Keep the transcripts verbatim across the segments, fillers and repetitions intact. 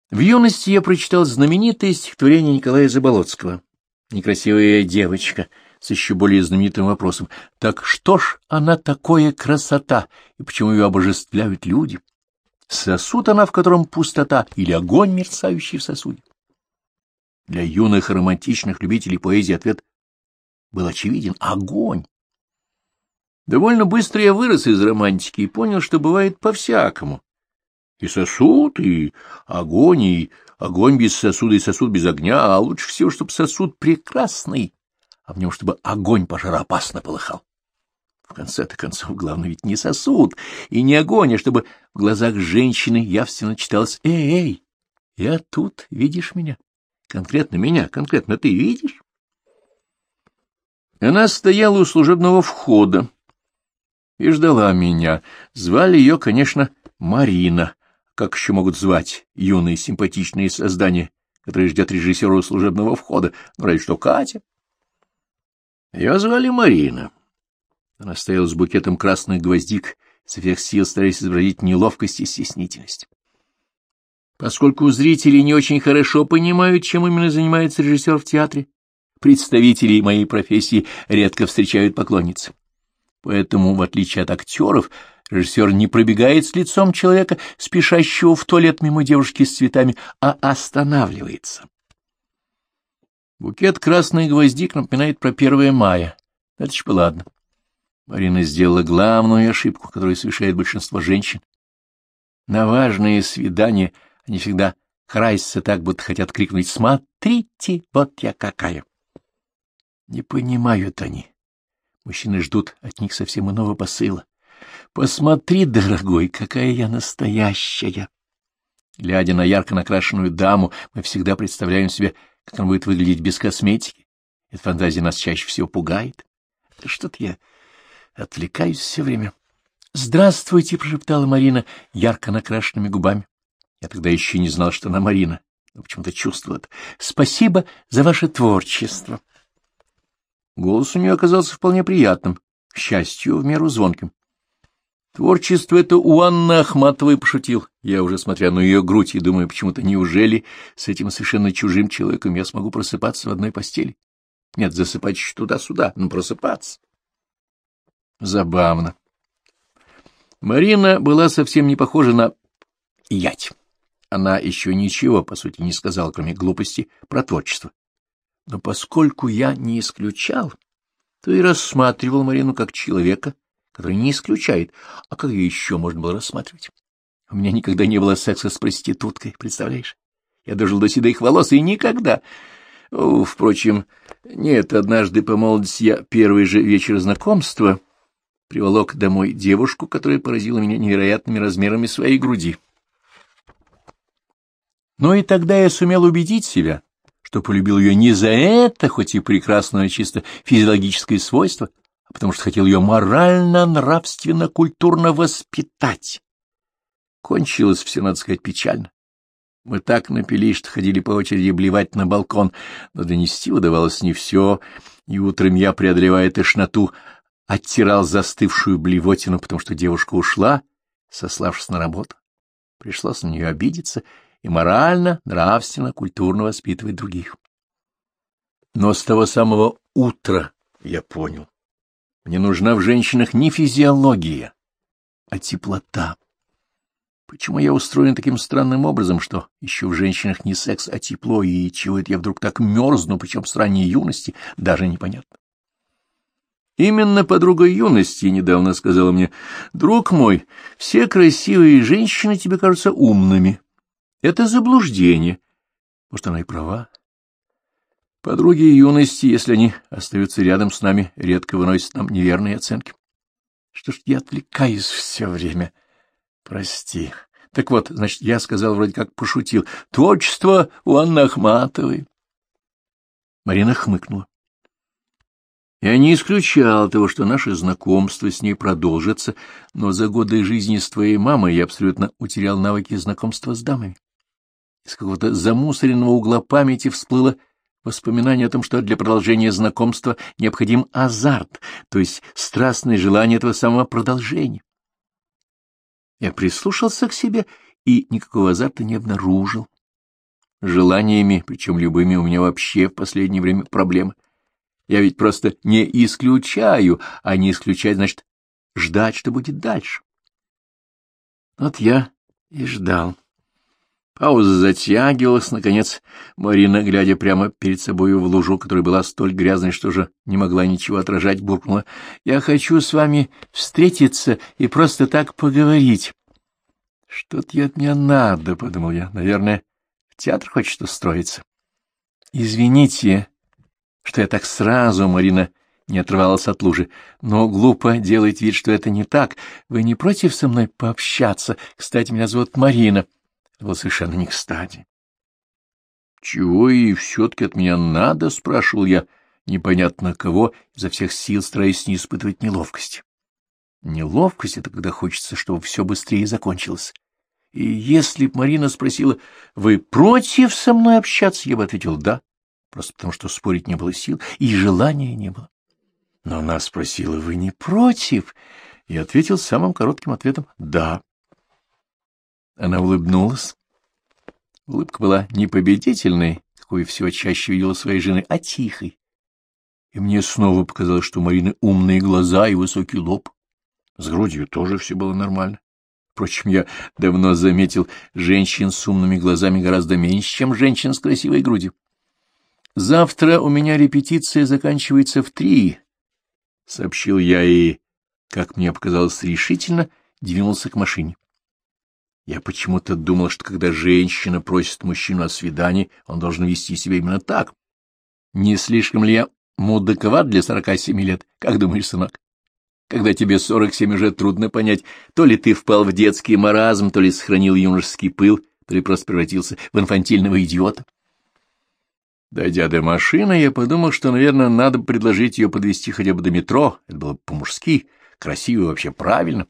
В юности я прочитал знаменитое стихотворение Николая Заболоцкого «Некрасивая девочка» с еще более знаменитым вопросом: «Так что ж она такое красота, и почему ее обожествляют люди? Сосуд она, в котором пустота, или огонь, мерцающий в сосуде?» Для юных романтичных любителей поэзии ответ был очевиден — огонь. Довольно быстро я вырос из романтики и понял, что бывает по-всякому. И сосуд, и огонь, и огонь без сосуда, и сосуд без огня, а лучше всего, чтобы сосуд прекрасный, а в нем чтобы огонь пожароопасно полыхал. В конце-то концов, главное ведь не сосуд и не огонь, а чтобы в глазах женщины явственно читалось: «Эй, эй, я тут, видишь меня? Конкретно меня, конкретно ты видишь?» Она стояла у служебного входа и ждала меня. Звали ее, конечно, Марина. Как еще могут звать юные симпатичные создания, которые ждет режиссера у служебного входа? Ну, разве что Катя. Ее звали Марина. Она стояла с букетом красных гвоздик, со всех сил стараясь изобразить неловкость и стеснительность. Поскольку зрители не очень хорошо понимают, чем именно занимается режиссер в театре, представители моей профессии редко встречают поклонниц. Поэтому, в отличие от актеров, режиссер не пробегает с лицом человека, спешащего в туалет мимо девушки с цветами, а останавливается. Букет красных гвоздик напоминает про первое мая. Это ж ладно. Марина сделала главную ошибку, которую совершает большинство женщин. На важные свидания они всегда красятся так, будто хотят крикнуть: «Смотрите, вот я какая!» Не понимают они. Мужчины ждут от них совсем иного посыла. «Посмотри, дорогой, какая я настоящая!» Глядя на ярко накрашенную даму, мы всегда представляем себе, как она будет выглядеть без косметики. Эта фантазия нас чаще всего пугает. Да что-то я отвлекаюсь все время. «Здравствуйте!» — прошептала Марина ярко накрашенными губами. Я тогда еще не знал, что она Марина, но почему-то чувствовал это. «Спасибо за ваше творчество!» Голос у нее оказался вполне приятным, к счастью, в меру звонким. Творчество это у Анны Ахматовой пошутил. Я уже, смотря на ее грудь, и думаю, почему-то неужели с этим совершенно чужим человеком я смогу просыпаться в одной постели? Нет, засыпать еще туда-сюда, но просыпаться. Забавно. Марина была совсем не похожа на ять. Она еще ничего, по сути, не сказала, кроме глупости, про творчество. Но поскольку я не исключал, то и рассматривал Марину как человека, который не исключает. А как ее еще можно было рассматривать? У меня никогда не было секса с проституткой, представляешь? Я дожил до седых волос, и никогда. О, впрочем, нет, однажды по молодости я первый же вечер знакомства приволок домой девушку, которая поразила меня невероятными размерами своей груди. Но и тогда я сумел убедить себя, что полюбил ее не за это, хоть и прекрасное чисто физиологическое свойство, а потому что хотел ее морально, нравственно, культурно воспитать. Кончилось все, надо сказать, печально. Мы так напились, что ходили по очереди блевать на балкон, но донести удавалось не все, и утром я, преодолевая тошноту, оттирал застывшую блевотину, потому что девушка ушла, сославшись на работу. Пришлось на нее обидеться и морально, нравственно, культурно воспитывать других. Но с того самого утра я понял, мне нужна в женщинах не физиология, а теплота. Почему я устроен таким странным образом, что ищу в женщинах не секс, а тепло, и чего это я вдруг так мерзну, причем с ранней юности, даже непонятно. Именно подруга юности недавно сказала мне: «Друг мой, все красивые женщины тебе кажутся умными. Это заблуждение». Может, она и права. Подруги юности, если они остаются рядом с нами, редко выносят нам неверные оценки. Что ж я отвлекаюсь все время? Прости. Так вот, значит, я сказал, вроде как пошутил: «Творчество у Анны Ахматовой». Марина хмыкнула. Я не исключал того, что наше знакомство с ней продолжится, но за годы жизни с твоей мамой я абсолютно утерял навыки знакомства с дамами. Из какого-то замусоренного угла памяти всплыло воспоминание о том, что для продолжения знакомства необходим азарт, то есть страстное желание этого самого продолжения. Я прислушался к себе и никакого азарта не обнаружил. желаниями, причем любыми, у меня вообще в последнее время проблемы. Я ведь просто не исключаю, а не исключать, значит, ждать, что будет дальше. Вот я и ждал. Пауза затягивалась, наконец, Марина, глядя прямо перед собою в лужу, которая была столь грязной, что же не могла ничего отражать, буркнула: «Я хочу с вами встретиться и просто так поговорить». «Что-то ей от меня надо», — подумал я. «Наверное, в театр хочет устроиться». «Извините, что я так сразу», — Марина не отрывалась от лужи, — «но глупо делать вид, что это не так. Вы не против со мной пообщаться? Кстати, меня зовут Марина». Это было совершенно не кстати. «Чего ей все-таки от меня надо?» — спрашивал я, непонятно кого, изо всех сил стараясь не испытывать неловкости. Неловкость — это когда хочется, чтобы все быстрее закончилось. И если б Марина спросила: «Вы против со мной общаться?», я бы ответил «да», просто потому что спорить не было сил и желания не было. Но она спросила: «Вы не против?» И ответил самым коротким ответом «да». Она улыбнулась. Улыбка была не победительной, какой всего чаще видела своей жены, а тихой. И мне снова показалось, что у Марины умные глаза и высокий лоб. С грудью тоже все было нормально. Впрочем, я давно заметил, женщин с умными глазами гораздо меньше, чем женщин с красивой грудью. «Завтра у меня репетиция заканчивается в три», — сообщил я и, как мне показалось, решительно двинулся к машине. Я почему-то думал, что когда женщина просит мужчину о свидании, он должен вести себя именно так. Не слишком ли я мудаковат для сорока семи лет? Как думаешь, сынок? Когда тебе сорок семь, уже трудно понять, то ли ты впал в детский маразм, то ли сохранил юношеский пыл, то ли просто превратился в инфантильного идиота. Дойдя до машины, я подумал, что, наверное, надо предложить ее подвезти хотя бы до метро. Это было по-мужски, красиво и вообще правильно.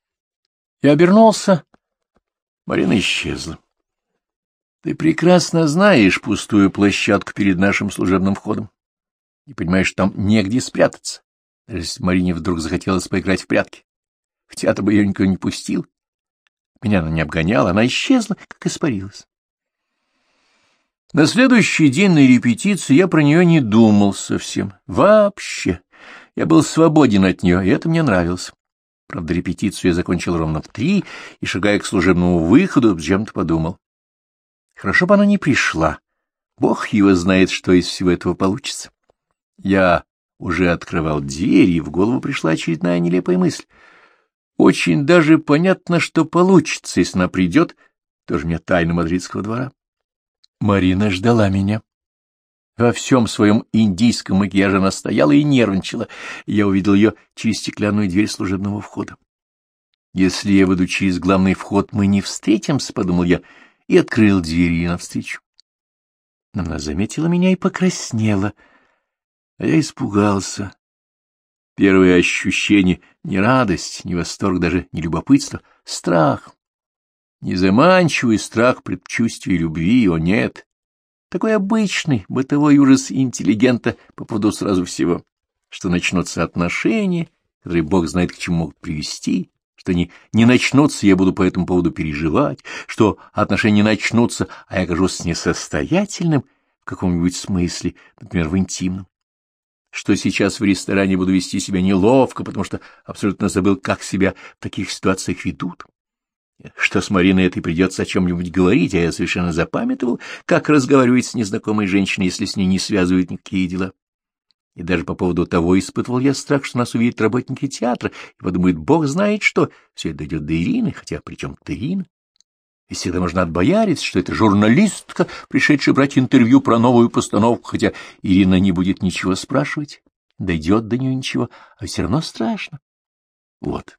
Я обернулся. Марина исчезла. Ты прекрасно знаешь пустую площадку перед нашим служебным входом. И понимаешь, что там негде спрятаться. Даже если Марине вдруг захотелось поиграть в прятки. В театр бы ее никто не пустил. Меня она не обгоняла, она исчезла, как испарилась. На следующий день на репетиции я про нее не думал совсем. Вообще. Я был свободен от нее, и это мне нравилось. Правда, репетицию я закончил ровно в три, и, шагая к служебному выходу, с чем-то подумал. Хорошо бы она не пришла. Бог его знает, что из всего этого получится. Я уже открывал дверь, и в голову пришла очередная нелепая мысль. Очень даже понятно, что получится, если она придет, тоже мне тайна мадридского двора. Марина ждала меня. Во всем своем индийском макияже она стояла и нервничала. Я увидел ее через стеклянную дверь служебного входа. «Если я выйду через главный вход, мы не встретимся», — подумал я, и открыл дверь ей навстречу. Она заметила меня и покраснела, а я испугался. Первое ощущение — не радость, не восторг, даже не любопытство, страх. Незаманчивый страх предчувствия любви, о нет. Такой обычный бытовой ужас интеллигента по поводу сразу всего, что начнутся отношения, которые бог знает к чему могут привести, что они не начнутся, я буду по этому поводу переживать, что отношения начнутся, а я окажусь несостоятельным в каком-нибудь смысле, например, в интимном, что сейчас в ресторане буду вести себя неловко, потому что абсолютно забыл, как себя в таких ситуациях ведут. Что с Мариной этой придется о чем-нибудь говорить, а я совершенно запамятовал, как разговаривать с незнакомой женщиной, если с ней не связывают никакие дела. И даже по поводу того испытывал я страх, что нас увидят работники театра и подумают, бог знает что, все это дойдет до Ирины, хотя при чем-то Ирина. И всегда можно отбояриться, что это журналистка, пришедшая брать интервью про новую постановку, хотя Ирина не будет ничего спрашивать, дойдет до нее ничего, а все равно страшно. Вот.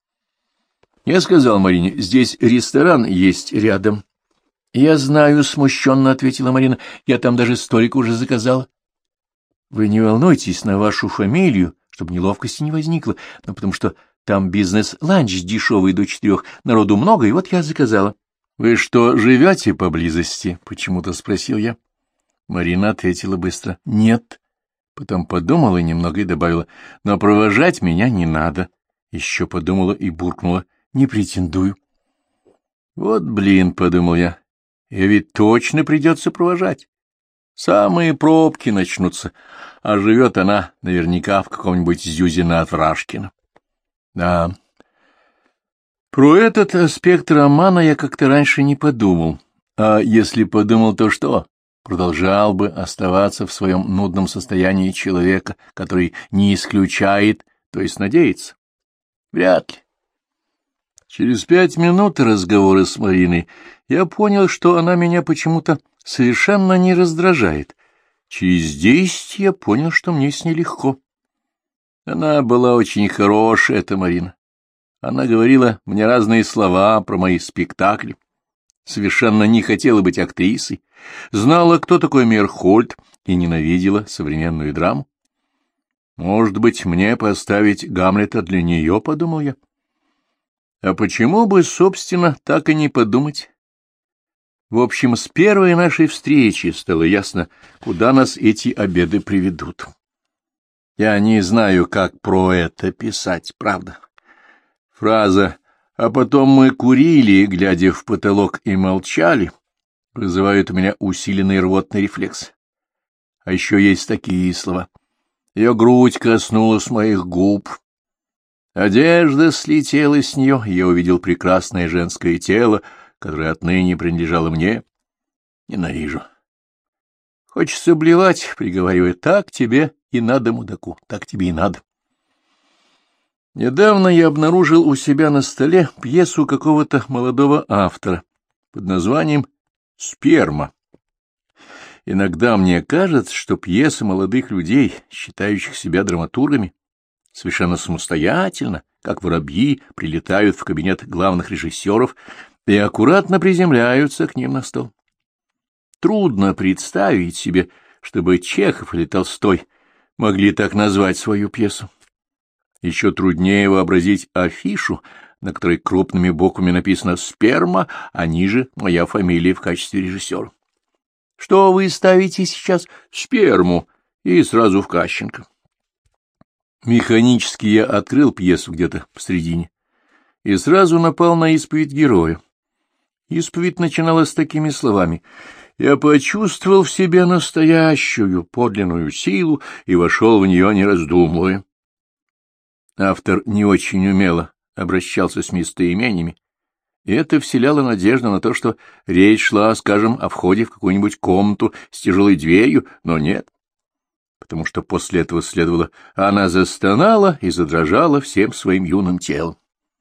Я сказал Марине, здесь ресторан есть рядом. — Я знаю, — смущенно ответила Марина, — я там даже столик уже заказала. — Вы не волнуйтесь на вашу фамилию, чтобы неловкости не возникло, но потому что там бизнес-ланч дешевый до четырех, народу много, и вот я заказала. — Вы что, живете поблизости? — почему-то спросил я. Марина ответила быстро. — Нет. Потом подумала немного и добавила, — но провожать меня не надо. Еще подумала и буркнула. — Не претендую. Вот блин, — подумал я, Ее ведь точно придется провожать. Самые пробки начнутся, а живет она наверняка в каком-нибудь Зюзино-Отврашкино. Да, про этот аспект романа я как-то раньше не подумал. А если подумал, то что? Продолжал бы оставаться в своем нудном состоянии человека, который не исключает, то есть надеется? Вряд ли. Через пять минут разговора с Мариной я понял, что она меня почему-то совершенно не раздражает. Через десять я понял, что мне с ней легко. Она была очень хорошая, эта Марина. Она говорила мне разные слова про мои спектакли. Совершенно не хотела быть актрисой, знала, кто такой Мейерхольд, и ненавидела современную драму. Может быть, мне поставить Гамлета для нее, — подумал я. А почему бы, собственно, так и не подумать? В общем, с первой нашей встречи стало ясно, куда нас эти обеды приведут. Я не знаю, как про это писать, правда. Фраза «а потом мы курили, глядя в потолок, и молчали» вызывает у меня усиленный рвотный рефлекс. А еще есть такие слова. Ее грудь коснулась моих губ. Одежда слетела с нее, я увидел прекрасное женское тело, которое отныне принадлежало мне. Ненавижу. Хочется блевать, приговаривая, так тебе и надо, мудаку, так тебе и надо. Недавно я обнаружил у себя на столе пьесу какого-то молодого автора под названием «Сперма». Иногда мне кажется, что пьесы молодых людей, считающих себя драматургами, совершенно самостоятельно, как воробьи, прилетают в кабинет главных режиссеров и аккуратно приземляются к ним на стол. Трудно представить себе, чтобы Чехов или Толстой могли так назвать свою пьесу. Еще труднее вообразить афишу, на которой крупными буквами написано «Сперма», а ниже моя фамилия в качестве режиссера. Что вы ставите сейчас? Сперму, и сразу в Кащенко. Механически я открыл пьесу где-то посредине и сразу напал на исповедь героя. Исповедь начиналась с такими словами: «Я почувствовал в себе настоящую, подлинную силу и вошел в нее, не раздумывая». Автор не очень умело обращался с местоимениями, и это вселяло надежду на то, что речь шла, скажем, о входе в какую-нибудь комнату с тяжелой дверью, но нет, потому что после этого следовало «она застонала и задрожала всем своим юным телом».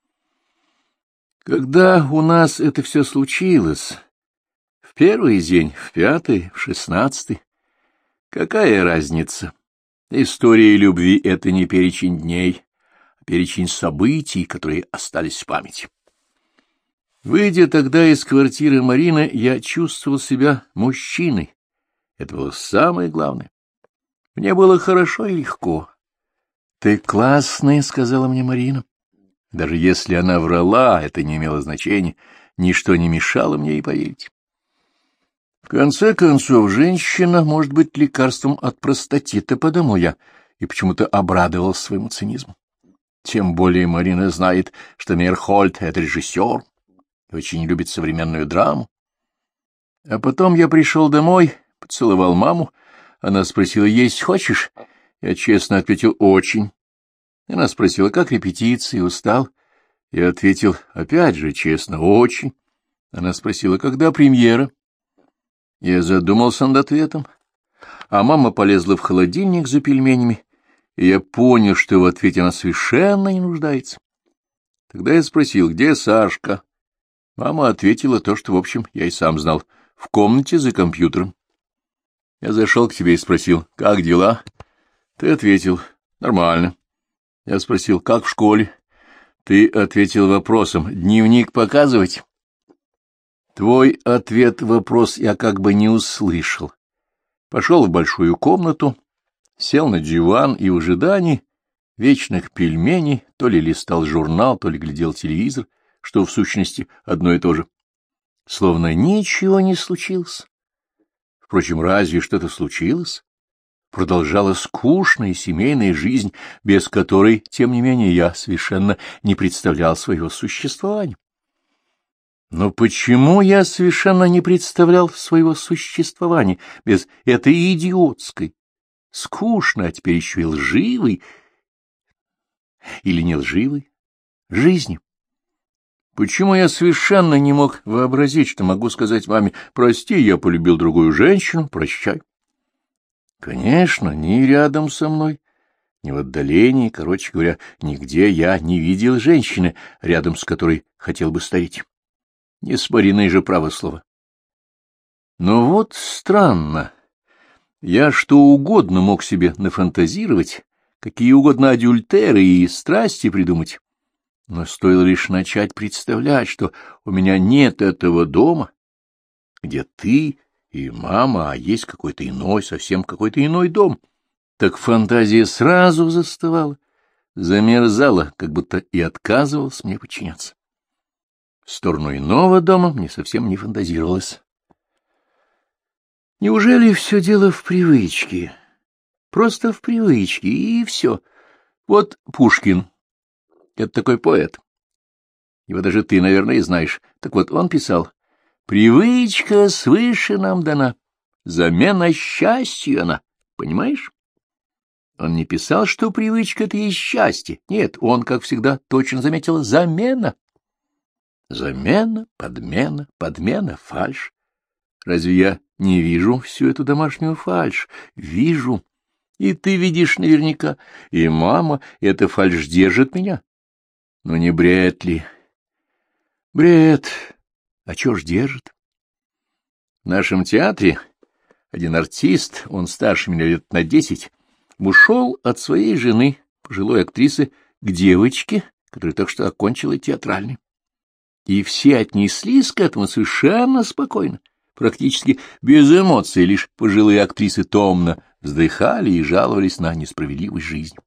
Когда у нас это все случилось, в первый день, в пятый, в шестнадцатый, какая разница? История любви — это не перечень дней, а перечень событий, которые остались в памяти. Выйдя тогда из квартиры Марины, я чувствовал себя мужчиной. Это было самое главное. Мне было хорошо и легко. — Ты классная, — сказала мне Марина. Даже если она врала, это не имело значения, ничто не мешало мне ей поверить. В конце концов, женщина может быть лекарством от простатита, подумал я, и почему-то обрадовался своему цинизму. Тем более Марина знает, что Мейерхольд — это режиссер, и очень любит современную драму. А потом я пришел домой, поцеловал маму. Она спросила: «Есть хочешь?» Я честно ответил: «Очень». Она спросила: «Как репетиции, устал?» Я ответил опять же честно: «Очень». Она спросила: «Когда премьера?» Я задумался над ответом, а мама полезла в холодильник за пельменями, и я понял, что в ответе она совершенно не нуждается. Тогда я спросил: «Где Сашка?» Мама ответила то, что, в общем, я и сам знал: в комнате за компьютером. Я зашел к тебе и спросил: «Как дела?» Ты ответил: «Нормально». Я спросил: «Как в школе?» Ты ответил вопросом: «Дневник показывать?» Твой ответ-вопрос я как бы не услышал. Пошел в большую комнату, сел на диван и в ожидании вечных пельменей то ли листал журнал, то ли глядел телевизор, что в сущности одно и то же. Словно ничего не случилось. Впрочем, разве что-то случилось? Продолжала скучная семейная жизнь, без которой, тем не менее, я совершенно не представлял своего существования. Но почему я совершенно не представлял своего существования без этой идиотской, скучной, а теперь еще и лживой, или не лживой, жизни? Почему я совершенно не мог вообразить, что могу сказать маме: «Прости, я полюбил другую женщину, прощай»? Конечно, ни рядом со мной, ни в отдалении, короче говоря, нигде я не видел женщины, рядом с которой хотел бы стареть. Неоспоримое же право слова. Но вот странно. Я что угодно мог себе нафантазировать, какие угодно адюльтеры и страсти придумать. Но стоило лишь начать представлять, что у меня нет этого дома, где ты и мама, а есть какой-то иной, совсем какой-то иной дом, так фантазия сразу застывала, замерзала, как будто и отказывалась мне подчиняться. В сторону иного дома мне совсем не фантазировалось. Неужели все дело в привычке? Просто в привычке, и все. Вот Пушкин. Это такой поэт. Его даже ты, наверное, знаешь. Так вот, он писал: «Привычка свыше нам дана, замена счастью она». Понимаешь? Он не писал, что привычка — это есть счастье. Нет, он, как всегда, точно заметил: замена. Замена, подмена, подмена, фальшь. Разве я не вижу всю эту домашнюю фальшь? Вижу. И ты видишь наверняка, и мама, и эта фальшь держит меня. Но не бред ли? Бред. А чё ж держит? В нашем театре один артист, он старше меня лет на десять, ушел от своей жены, пожилой актрисы, к девочке, которая только что окончила театральный. И все отнеслись к этому совершенно спокойно, практически без эмоций, лишь пожилые актрисы томно вздыхали и жаловались на несправедливость жизни.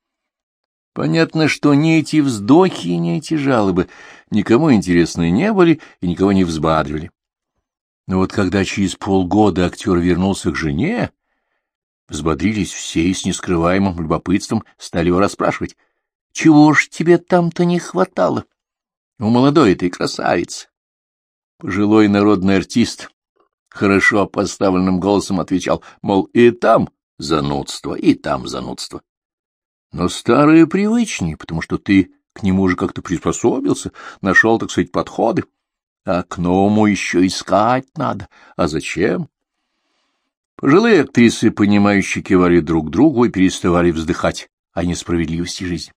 Понятно, что ни эти вздохи, ни эти жалобы никому интересны не были и никого не взбадривали. Но вот когда через полгода актер вернулся к жене, взбодрились все и с нескрываемым любопытством стали его расспрашивать: «Чего ж тебе там-то не хватало? У молодой этой красавицы». Пожилой народный артист хорошо поставленным голосом отвечал, мол, и там занудство, и там занудство. Но старое привычнее, потому что ты к нему уже как-то приспособился, нашел, так сказать, подходы. А к новому еще искать надо. А зачем? Пожилые актрисы, понимающие, кивали друг другу и переставали вздыхать о несправедливости жизни.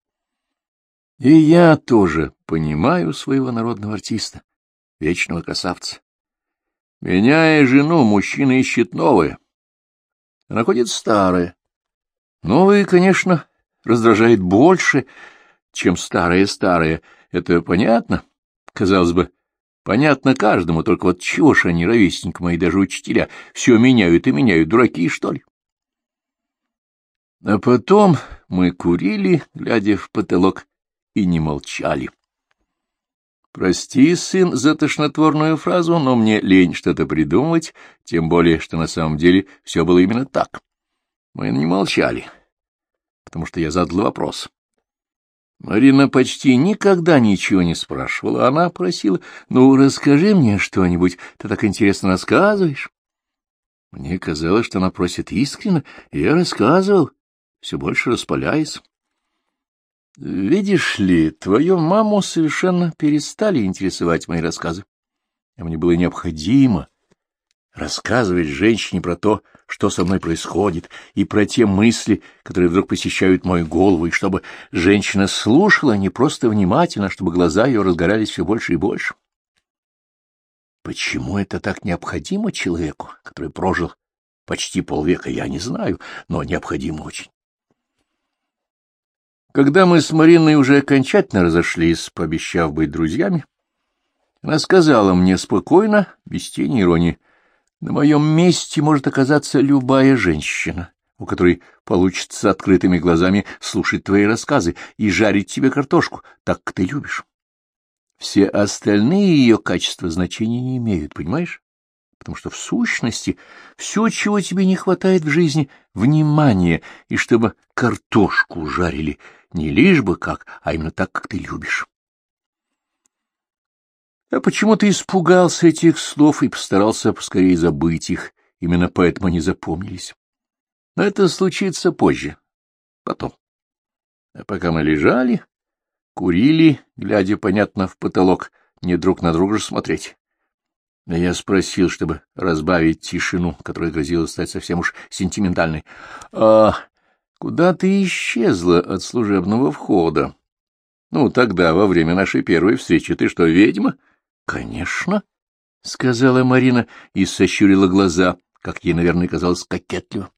И я тоже понимаю своего народного артиста, вечного красавца. Меняя жену, мужчина ищет новое, а находит старое. Новое, конечно, раздражает больше, чем старое-старое. Это понятно? Казалось бы, понятно каждому, только вот чего ж они, ровесники мои, даже учителя, все меняют и меняют, дураки, что ли? А потом мы курили, глядя в потолок, и не молчали. Прости, сын, за тошнотворную фразу, но мне лень что-то придумывать, тем более, что на самом деле все было именно так. Мы не молчали, потому что я задал вопрос. Марина почти никогда ничего не спрашивала. Она просила: «Ну, расскажи мне что-нибудь, ты так интересно рассказываешь». Мне казалось, что она просит искренне, и я рассказывал, все больше распаляясь. Видишь ли, твою маму совершенно перестали интересовать мои рассказы. А мне было необходимо рассказывать женщине про то, что со мной происходит, и про те мысли, которые вдруг посещают мою голову, и чтобы женщина слушала не просто внимательно, а чтобы глаза ее разгорались все больше и больше. Почему это так необходимо человеку, который прожил почти полвека, я не знаю, но необходимо очень. Когда мы с Мариной уже окончательно разошлись, пообещав быть друзьями, она сказала мне спокойно, без тени иронии: «На моем месте может оказаться любая женщина, у которой получится с открытыми глазами слушать твои рассказы и жарить тебе картошку, так как ты любишь. Все остальные ее качества значения не имеют, понимаешь? Потому что в сущности все, чего тебе не хватает в жизни, — внимание, и чтобы картошку жарили не лишь бы как, а именно так, как ты любишь». Я почему-то испугался этих слов и постарался поскорее забыть их, именно поэтому они запомнились. Но это случится позже, потом. А пока мы лежали, курили, глядя, понятно, в потолок, не друг на друга же смотреть. Но я спросил, чтобы разбавить тишину, которая грозила стать совсем уж сентиментальной. — А куда ты исчезла от служебного входа? Ну, тогда, во время нашей первой встречи, ты что, ведьма? — Конечно, — сказала Марина и сощурила глаза, как ей, наверное, казалось кокетливо.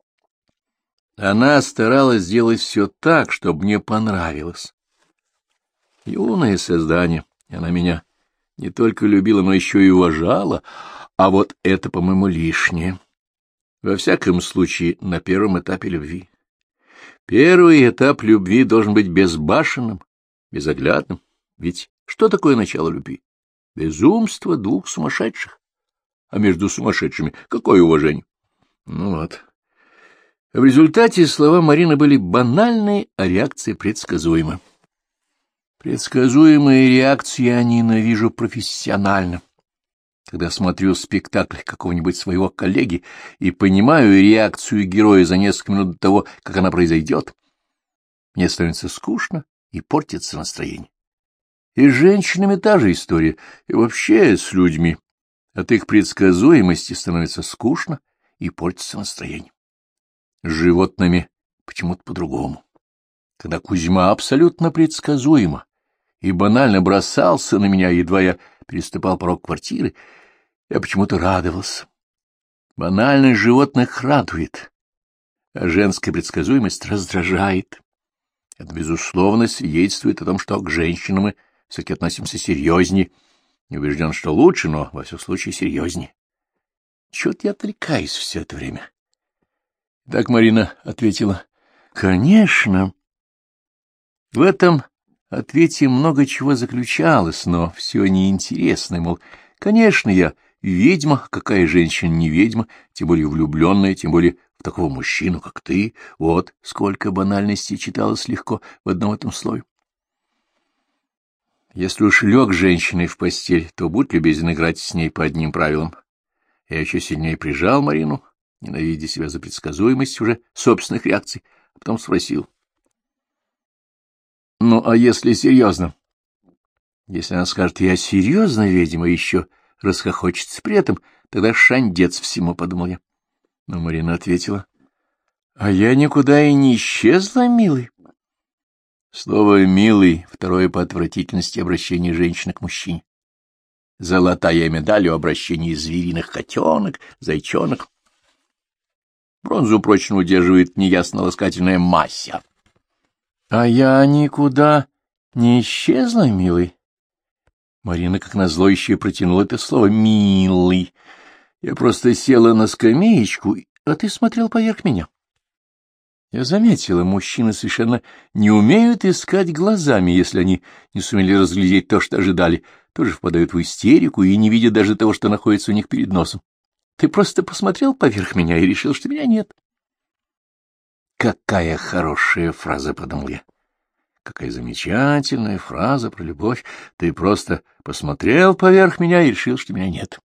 Она старалась сделать все так, чтобы мне понравилось. Юное создание, она меня не только любила, но еще и уважала, а вот это, по-моему, лишнее. Во всяком случае, на первом этапе любви. Первый этап любви должен быть безбашенным, безоглядным. Ведь что такое начало любви? Безумство двух сумасшедших. А между сумасшедшими какое уважение? Ну вот. В результате слова Марины были банальные, а реакция предсказуемая. Предсказуемые реакции я ненавижу профессионально. Когда смотрю спектакль какого-нибудь своего коллеги и понимаю реакцию героя за несколько минут до того, как она произойдет, мне становится скучно и портится настроение. И с женщинами та же история, и вообще с людьми. От их предсказуемости становится скучно и портится настроение. С животными почему-то по-другому. Когда Кузьма абсолютно предсказуемо и банально бросался на меня, едва я переступал порог квартиры, я почему-то радовался. Банальность животных радует, а женская предсказуемость раздражает. Это, безусловно, свидетельствует о том, что к женщинам мы все-таки относимся серьезнее. Не убежден, что лучше, но, во всяком случае, серьезнее. Чего-то я отвлекаюсь все это время. Так Марина ответила: — Конечно. В этом ответе много чего заключалось, но все неинтересно, мол, конечно, я ведьма, какая женщина не ведьма, тем более влюбленная, тем более в такого мужчину, как ты. Вот сколько банальностей читалось легко в одном этом слове. Если уж лег с женщиной в постель, то будь любезен играть с ней по одним правилам. Я еще сильнее прижал Марину, ненавидя себя за предсказуемость уже собственных реакций, а потом спросил: — Ну, а если серьезно? Если она скажет: я серьезно, ведьма, еще расхохочется при этом, тогда шандец всему, — подумал я. Но Марина ответила: — А я никуда и не исчезла, милый. Слово «милый» — второе по отвратительности обращение женщины к мужчине. Золотая медаль у обращения звериных котенок, зайчонок. Бронзу прочно удерживает неясно ласкательная Мася. — А я никуда не исчезла, милый. Марина, как назло, еще и протянула это слово «милый». Я просто села на скамеечку, а ты смотрел поверх меня. Я заметила, мужчины совершенно не умеют искать глазами, если они не сумели разглядеть то, что ожидали, тоже впадают в истерику и не видят даже того, что находится у них перед носом. Ты просто посмотрел поверх меня и решил, что меня нет. Какая хорошая фраза, — подумал я. Какая замечательная фраза про любовь. Ты просто посмотрел поверх меня и решил, что меня нет.